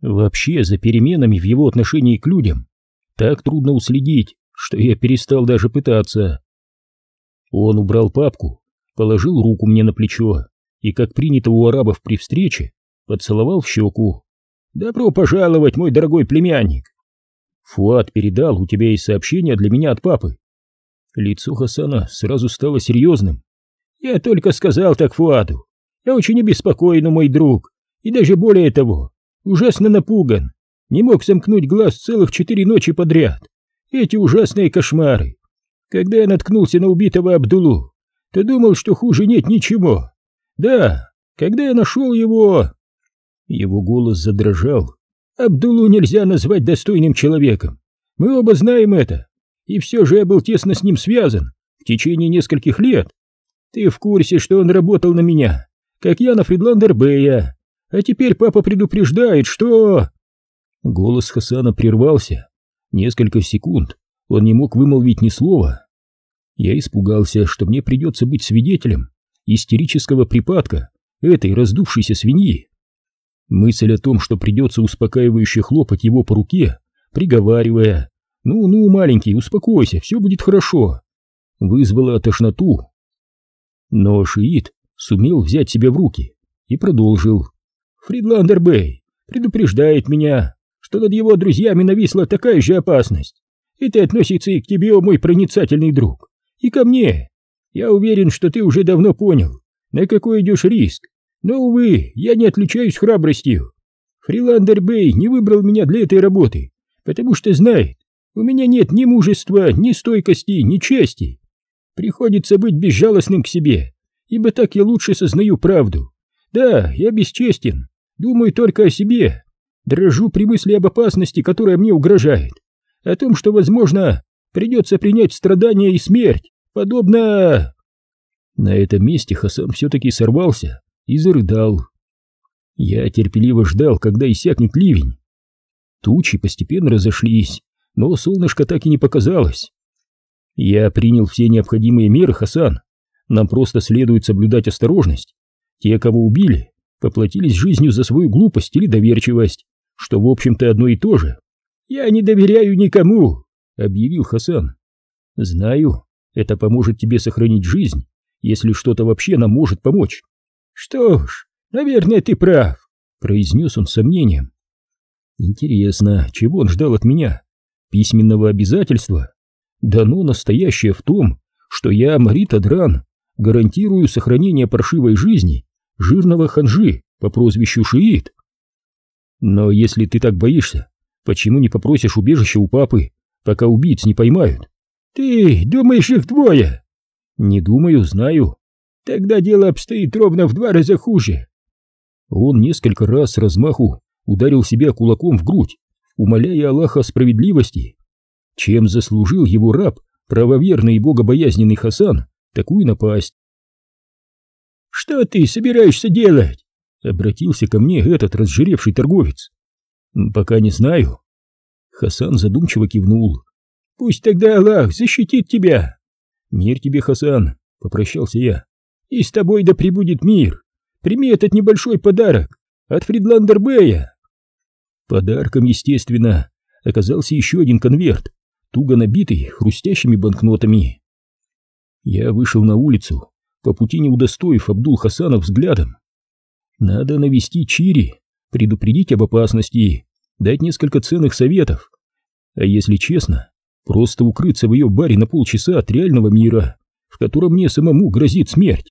Вообще, за переменами в его отношении к людям так трудно уследить, что я перестал даже пытаться. Он убрал папку, положил руку мне на плечо и, как принято у арабов при встрече, поцеловал в щеку. «Добро пожаловать, мой дорогой племянник! Фуад передал, у тебя есть сообщение для меня от папы». Лицо Хасана сразу стало серьезным. «Я только сказал так Фуаду. Я очень обеспокоен, мой друг, и даже более того, ужасно напуган. Не мог сомкнуть глаз целых 4 ночи подряд. Эти ужасные кошмары. Когда я наткнулся на убитого Абдулу, то думал, что хуже нет ничего. Да, когда я нашел его...» Его голос задрожал. «Абдулу нельзя назвать достойным человеком. Мы оба знаем это. И все же я был тесно с ним связан в течение нескольких лет. Ты в курсе, что он работал на меня, как я на Фридландер-Бэя. А теперь папа предупреждает, что...» Голос Хасана прервался. Несколько секунд он не мог вымолвить ни слова. Я испугался, что мне придется быть свидетелем истерического припадка этой раздувшейся свиньи. Мысль о том, что придется успокаивающе хлопать его по руке, приговаривая: «Ну, маленький, успокойся, все будет хорошо», вызвала тошноту. Но шиит сумел взять себя в руки и продолжил. «Фридландер-Бэй предупреждает меня, что над его друзьями нависла такая же опасность. Это относится и к тебе, о мой проницательный друг, и ко мне. Я уверен, что ты уже давно понял, на какой идешь риск. Но, увы, я не отличаюсь храбростью. Фридландер-Бэй не выбрал меня для этой работы, потому что знает, у меня нет ни мужества, ни стойкости, ни чести. Приходится быть безжалостным к себе, ибо так я лучше сознаю правду. Да, я бесчестен, думаю только о себе, дрожу при мысли об опасности, которая мне угрожает, о том, что, возможно, придется принять страдания и смерть, подобно...» На этом месте Хасан все-таки сорвался и зарыдал. Я терпеливо ждал, когда иссякнет ливень. Тучи постепенно разошлись, но солнышко так и не показалось. Я принял все необходимые меры, Хасан. Нам просто следует соблюдать осторожность. Те, кого убили, поплатились жизнью за свою глупость или доверчивость, что, в общем-то, одно и то же. «Я не доверяю никому», — объявил Хасан. «Знаю, это поможет тебе сохранить жизнь, если что-то вообще нам может помочь». «Что ж, наверное, ты прав», — произнес он с сомнением. Интересно, чего он ждал от меня? Письменного обязательства? Да ну, настоящее в том, что я, Марит Адран, гарантирую сохранение паршивой жизни жирного ханжи по прозвищу Шиит. Но если ты так боишься, почему не попросишь убежище у папы, пока убийц не поймают? Ты думаешь, их двое? Не думаю, знаю. Тогда дело обстоит ровно в 2 раза хуже. Он несколько раз с размаху ударил себя кулаком в грудь, умоляя Аллаха о справедливости. Чем заслужил его раб, правоверный и богобоязненный Хасан, такую напасть? «Что ты собираешься делать?» — обратился ко мне этот разжиревший торговец. «Пока не знаю». Хасан задумчиво кивнул. «Пусть тогда Аллах защитит тебя». «Мир тебе, Хасан», — попрощался я. «И с тобой да пребудет мир. Прими этот небольшой подарок от Фридландер-Бэя». Подарком, естественно, оказался еще один конверт, туго набитый хрустящими банкнотами. Я вышел на улицу, по пути не удостоив Абдул-Хасана взглядом. Надо навестить Чири, предупредить об опасности, дать несколько ценных советов. А если честно, просто укрыться в ее баре на полчаса от реального мира, в котором мне самому грозит смерть.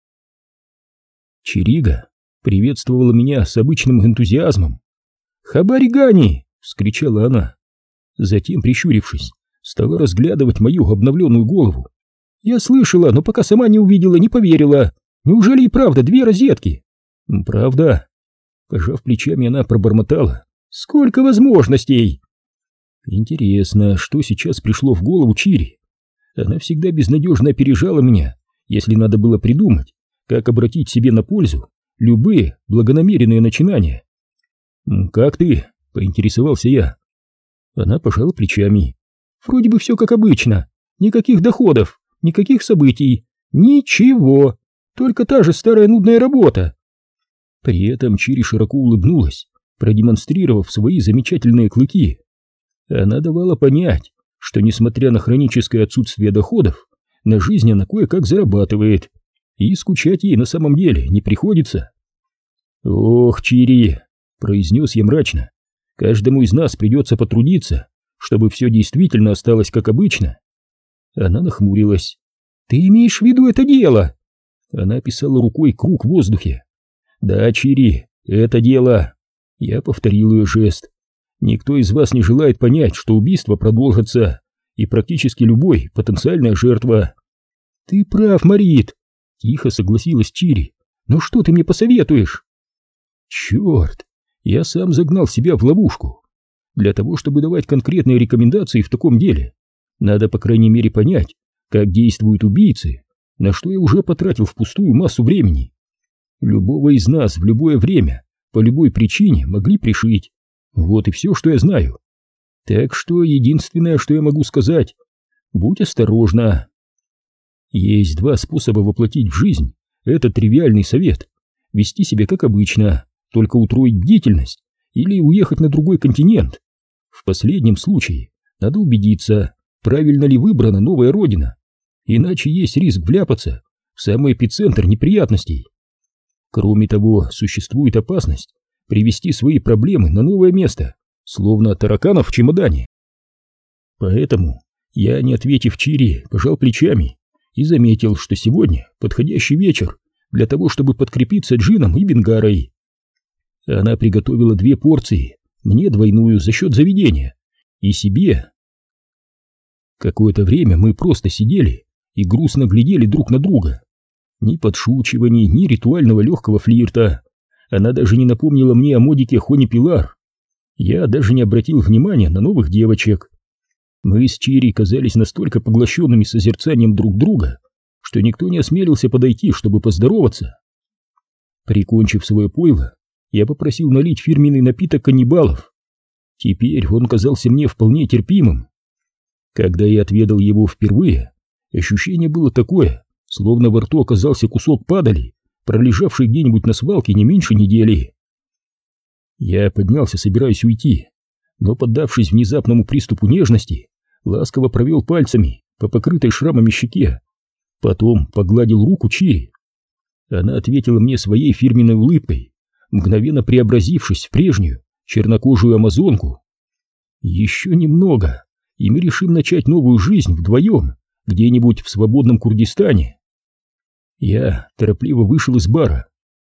Чирига приветствовала меня с обычным энтузиазмом. «Хабаригани!» — вскричала она. Затем, прищурившись, стала разглядывать мою обновленную голову. «Я слышала, но пока сама не увидела, не поверила. Неужели и правда 2 розетки?» «Правда». Пожав плечами, она пробормотала. «Сколько возможностей!» Интересно, что сейчас пришло в голову Чири. Она всегда безнадежно опережала меня, если надо было придумать, как обратить себе на пользу любые благонамеренные начинания. «Как ты?» — поинтересовался я. Она пожала плечами. «Вроде бы все как обычно. Никаких доходов, никаких событий, ничего. Только та же старая нудная работа». При этом Чири широко улыбнулась продемонстрировав свои замечательные клыки. Она давала понять, что, несмотря на хроническое отсутствие доходов, на жизнь она кое-как зарабатывает, и скучать ей на самом деле не приходится. «Ох, Чири», — произнес я мрачно, — «каждому из нас придется потрудиться, чтобы все действительно осталось как обычно». Она нахмурилась. «Ты имеешь в виду это дело?» Она описала рукой круг в воздухе. «Да, Чири, это дело». Я повторил ее жест. «Никто из вас не желает понять, что убийство продолжится, и практически любой потенциальная жертва». «Ты прав, Марит», — тихо согласилась Чири. «Но что ты мне посоветуешь?» «Черт, я сам загнал себя в ловушку. Для того, чтобы давать конкретные рекомендации в таком деле, надо, по крайней мере, понять, как действуют убийцы, на что я уже потратил впустую массу времени. Любого из нас в любое время, по любой причине могли пришить. Вот и все, что я знаю. Так что единственное, что я могу сказать, будь осторожна». Есть два способа воплотить в жизнь этот тривиальный совет: вести себя как обычно, только утроить бдительность, или уехать на другой континент. В последнем случае надо убедиться, правильно ли выбрана новая родина, иначе есть риск вляпаться в самый эпицентр неприятностей. Кроме того, существует опасность привести свои проблемы на новое место, словно тараканов в чемодане. Поэтому я, не ответив Чири, пожал плечами и заметил, что сегодня подходящий вечер для того, чтобы подкрепиться джином и бенгарой. Она приготовила 2 порции, мне двойную за счет заведения, и себе. Какое-то время мы просто сидели и грустно глядели друг на друга. Ни подшучиваний, ни ритуального легкого флирта. Она даже не напомнила мне о модике Хони Пилар. Я даже не обратил внимания на новых девочек. Мы с Чири казались настолько поглощенными созерцанием друг друга, что никто не осмелился подойти, чтобы поздороваться. Прикончив свое пойло, я попросил налить фирменный напиток каннибалов. Теперь он казался мне вполне терпимым. Когда я отведал его впервые, ощущение было такое, словно во рту оказался кусок падали, пролежавший где-нибудь на свалке не меньше недели. Я поднялся, собираясь уйти, но, поддавшись внезапному приступу нежности, ласково провел пальцами по покрытой шрамами щеке, потом погладил руку Чири. Она ответила мне своей фирменной улыбкой, мгновенно преобразившись в прежнюю чернокожую амазонку. Еще немного, и мы решим начать новую жизнь вдвоем где-нибудь в свободном Курдистане. Я торопливо вышел из бара.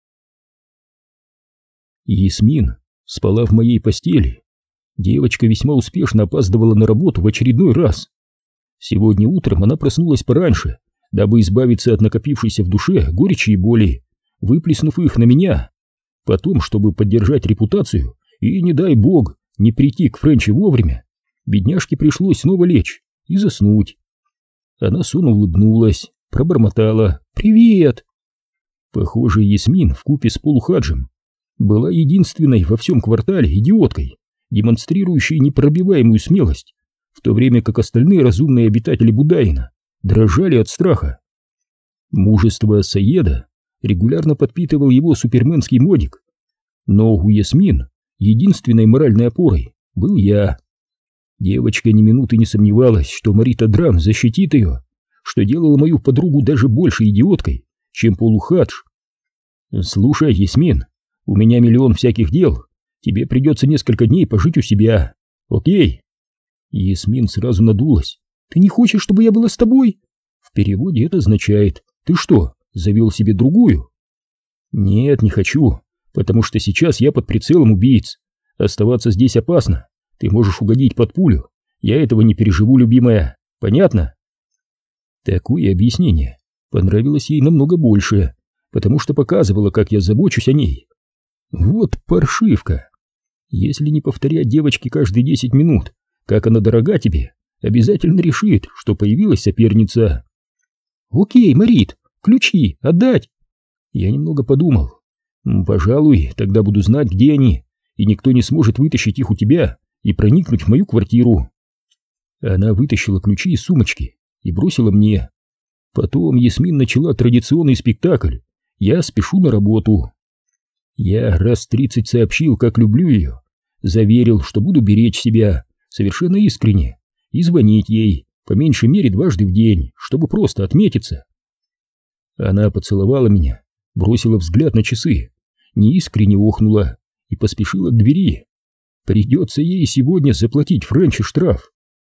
Ясмин спала в моей постели. Девочка весьма успешно опаздывала на работу в очередной раз. Сегодня утром она проснулась пораньше, дабы избавиться от накопившейся в душе горечи и боли, выплеснув их на меня. Потом, чтобы поддержать репутацию и, не дай бог, не прийти к Френчи вовремя, бедняжке пришлось снова лечь и заснуть. Она сонно улыбнулась, пробормотала «Привет!». Похоже, Ясмин вкупе с полухаджем была единственной во всем квартале идиоткой, демонстрирующей непробиваемую смелость, в то время как остальные разумные обитатели Будаина дрожали от страха. Мужество Саеда регулярно подпитывал его суперменский модик, но у Ясмин единственной моральной опорой был я. Девочка ни минуты не сомневалась, что Марита Драм защитит ее, что делало мою подругу даже больше идиоткой, чем полухадж. «Слушай, Ясмин, у меня миллион всяких дел, тебе придется несколько дней пожить у себя, окей?» Ясмин сразу надулась. «Ты не хочешь, чтобы я была с тобой?» В переводе это означает: «Ты что, завел себе другую?» «Нет, не хочу, потому что сейчас я под прицелом убийц. Оставаться здесь опасно, ты можешь угодить под пулю. Я этого не переживу, любимая, понятно?» Такое объяснение понравилось ей намного больше, потому что показывало, как я забочусь о ней. Вот паршивка. Если не повторять девочке каждые 10 минут, как она дорога тебе, обязательно решит, что появилась соперница. «Окей, Марит, ключи отдать!» Я немного подумал. «Пожалуй, тогда буду знать, где они, и никто не сможет вытащить их у тебя и проникнуть в мою квартиру». Она вытащила ключи из сумочки и бросила мне. Потом Ясмин начала традиционный спектакль «Я спешу на работу». Я раз 30 сообщил, как люблю ее, заверил, что буду беречь себя совершенно искренне и звонить ей по меньшей мере 2 раза в день, чтобы просто отметиться. Она поцеловала меня, бросила взгляд на часы, неискренне охнула и поспешила к двери. Придется ей сегодня заплатить Френчу штраф.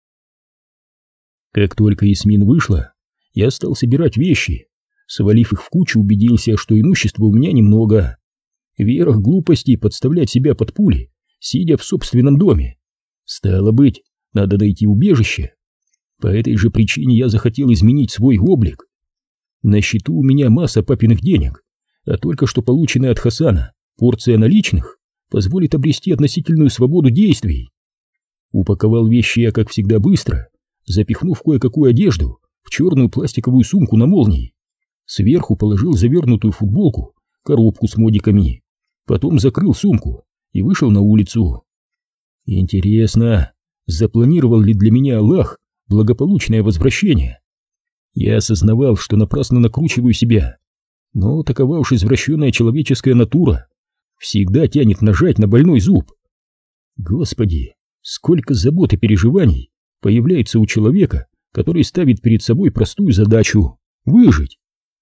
Как только Ясмин вышла, я стал собирать вещи. Свалив их в кучу, убедился, что имущества у меня немного. Верх глупости подставлять себя под пули, сидя в собственном доме. Стало быть, надо найти убежище. По этой же причине я захотел изменить свой облик. На счету у меня масса папиных денег, а только что полученная от Хасана порция наличных позволит обрести относительную свободу действий. Упаковал вещи я, как всегда, быстро, запихнув кое-какую одежду в черную пластиковую сумку на молнии. Сверху положил завернутую футболку, коробку с модиками, потом закрыл сумку и вышел на улицу. Интересно, запланировал ли для меня Аллах благополучное возвращение? Я осознавал, что напрасно накручиваю себя, но такова уж извращенная человеческая натура, всегда тянет нажать на больной зуб. Господи, сколько забот и переживаний появляется у человека, который ставит перед собой простую задачу — выжить.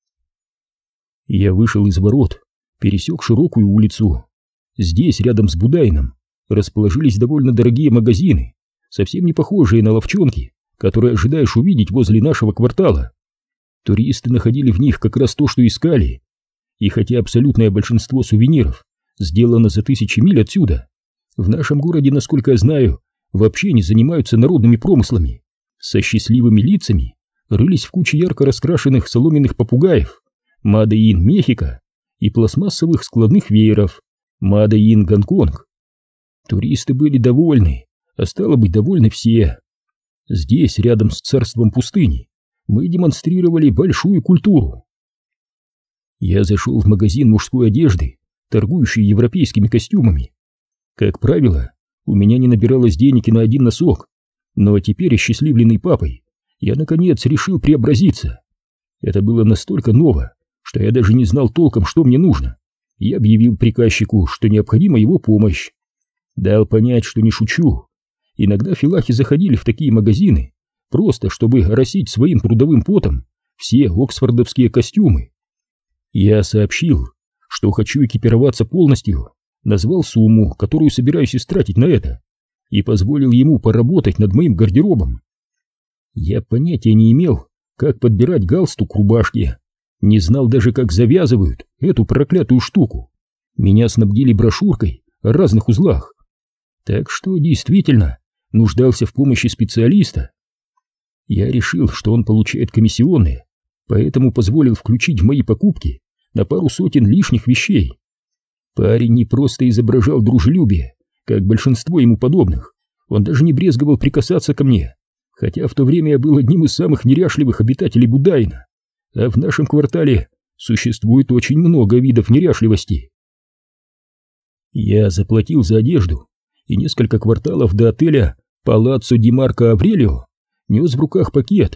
Я вышел из ворот, пересек широкую улицу. Здесь, рядом с Будайном, расположились довольно дорогие магазины, совсем не похожие на ловчонки, которые ожидаешь увидеть возле нашего квартала. Туристы находили в них как раз то, что искали. И хотя абсолютное большинство сувениров сделано за 1000 миль отсюда, в нашем городе, насколько я знаю, вообще не занимаются народными промыслами. Со счастливыми лицами рылись в куче ярко раскрашенных соломенных попугаев Made in Мехико и пластмассовых складных вееров Made in Гонконг. Туристы были довольны, а стало быть, довольны все. Здесь, рядом с царством пустыни, мы демонстрировали большую культуру. Я зашел в магазин мужской одежды, торгующий европейскими костюмами. Как правило, у меня не набиралось денег и на один носок, но теперь, осчастливленный папой, я наконец решил преобразиться. Это было настолько ново, что я даже не знал толком, что мне нужно, и объявил приказчику, что необходима его помощь. Дал понять, что не шучу. Иногда филахи заходили в такие магазины, просто чтобы оросить своим трудовым потом все оксфордовские костюмы. Я сообщил, что хочу экипироваться полностью, назвал сумму, которую собираюсь истратить на это, и позволил ему поработать над моим гардеробом. Я понятия не имел, как подбирать галстук к рубашке, не знал даже, как завязывают эту проклятую штуку. Меня снабдили брошюркой о разных узлах, так что действительно нуждался в помощи специалиста. Я решил, что он получает комиссионные, поэтому позволил включить в мои покупки на пару сотен лишних вещей. Парень не просто изображал дружелюбие, как большинство ему подобных, он даже не брезговал прикасаться ко мне, хотя в то время я был одним из самых неряшливых обитателей Будайна, а в нашем квартале существует очень много видов неряшливости. Я заплатил за одежду и несколько кварталов до отеля Палаццо ди Марко Аврелио нес в руках пакет.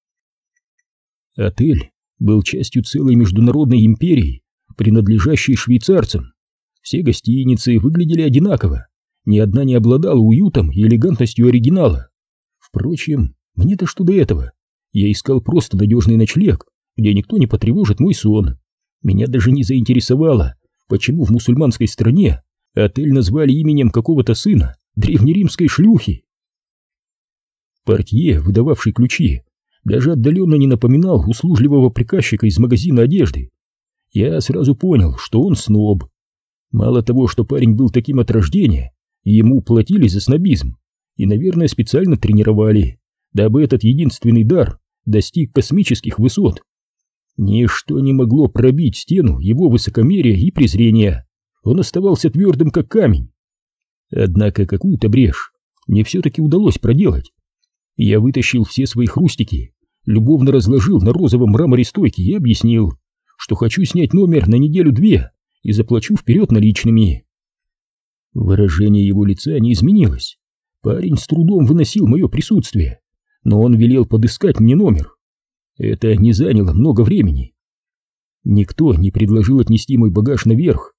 Отель был частью целой международной империи, принадлежащей швейцарцам. Все гостиницы выглядели одинаково, ни одна не обладала уютом и элегантностью оригинала. Впрочем, мне-то что до этого? Я искал просто надежный ночлег, где никто не потревожит мой сон. Меня даже не заинтересовало, почему в мусульманской стране отель назвали именем какого-то сына древнеримской шлюхи. Портье, выдававший ключи, даже отдаленно не напоминал услужливого приказчика из магазина одежды. Я сразу понял, что он сноб. Мало того, что парень был таким от рождения, ему платили за снобизм и, наверное, специально тренировали, дабы этот единственный дар достиг космических высот. Ничто не могло пробить стену его высокомерия и презрения. Он оставался твердым, как камень. Однако какую-то брешь мне все-таки удалось проделать. Я вытащил все свои хрустики, любовно разложил на розовом мраморе стойки и объяснил, что хочу снять номер на 1-2 и заплачу вперед наличными. Выражение его лица не изменилось. Парень с трудом выносил мое присутствие, но он велел подыскать мне номер. Это не заняло много времени. Никто не предложил отнести мой багаж наверх.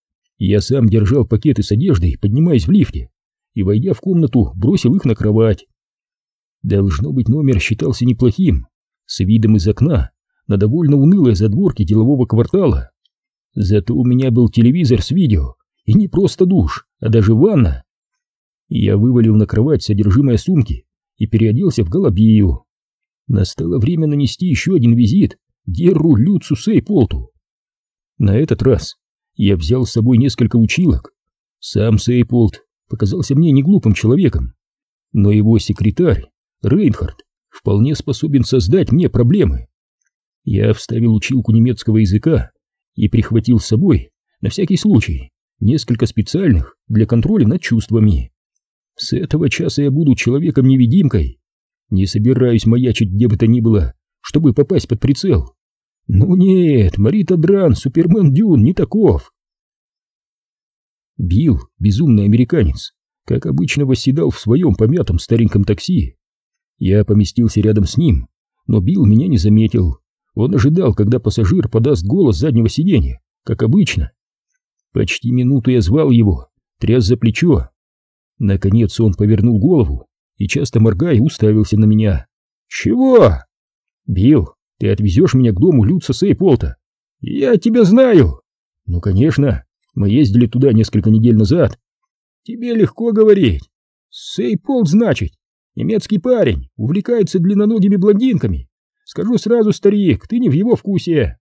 Я сам держал пакеты с одеждой, поднимаясь в лифте, и, войдя в комнату, бросил их на кровать. Должно быть, номер считался неплохим, с видом из окна на довольно унылые задворки делового квартала. Зато у меня был телевизор с видео, и не просто душ, а даже ванна. Я вывалил на кровать содержимое сумки и переоделся в голубию. Настало время нанести еще один визит Герру Люцу Сейполту. На этот раз я взял с собой несколько училок. Сам Сейполт показался мне не глупым человеком, но его секретарь Рейнхард вполне способен создать мне проблемы. Я вставил училку немецкого языка и прихватил с собой, на всякий случай, несколько специальных для контроля над чувствами. С этого часа я буду человеком-невидимкой. Не собираюсь маячить где бы то ни было, чтобы попасть под прицел. Ну нет, Марита Дран, Супермен Дюн не таков. Билл, безумный американец, как обычно восседал в своем помятом стареньком такси. Я поместился рядом с ним, но Билл меня не заметил. Он ожидал, когда пассажир подаст голос с заднего сиденья, как обычно. Почти минуту я звал его, тряс за плечо. Наконец он повернул голову и, часто моргая, уставился на меня. «Чего?» «Билл, ты отвезешь меня к дому Люца Сейполта?» «Я тебя знаю!» «Ну, конечно, мы ездили туда несколько недель назад». «Тебе легко говорить. Сейполт, значит, немецкий парень, увлекается длинноногими блондинками. Скажу сразу, старик, ты не в его вкусе».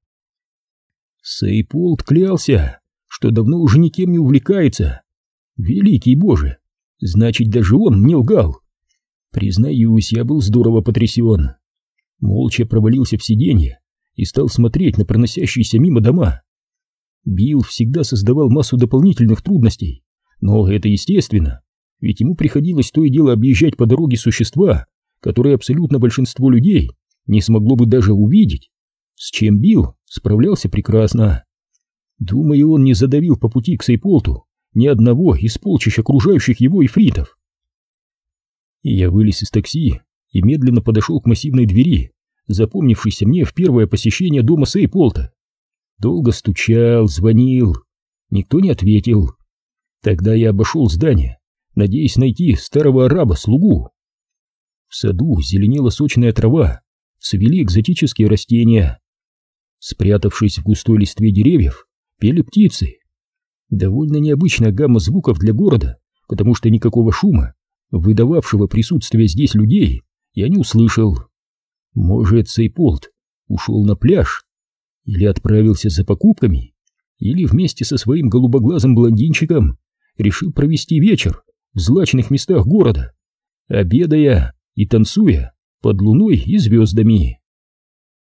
Сейполт клялся, что давно уже никем не увлекается. Великий Боже, значит, даже он мне лгал. Признаюсь, я был здорово потрясен. Молча провалился в сиденье и стал смотреть на проносящиеся мимо дома. Билл всегда создавал массу дополнительных трудностей, но это естественно, ведь ему приходилось то и дело объезжать по дороге существа, которые абсолютно большинство людей не смогло бы даже увидеть, с чем Билл справлялся прекрасно. Думаю, он не задавил по пути к Сейполту ни одного из полчищ окружающих его эфритов. Я вылез из такси и медленно подошел к массивной двери, запомнившейся мне в первое посещение дома Сейполта. Долго стучал, звонил, никто не ответил. Тогда я обошел здание, надеясь найти старого араба-слугу. В саду зеленела сочная трава, цвели экзотические растения. Спрятавшись в густой листве деревьев, пели птицы. Довольно необычная гамма звуков для города, потому что никакого шума, выдававшего присутствие здесь людей, я не услышал. Может, Сейполт ушел на пляж, или отправился за покупками, или вместе со своим голубоглазым блондинчиком решил провести вечер в злачных местах города, обедая и танцуя под луной и звездами.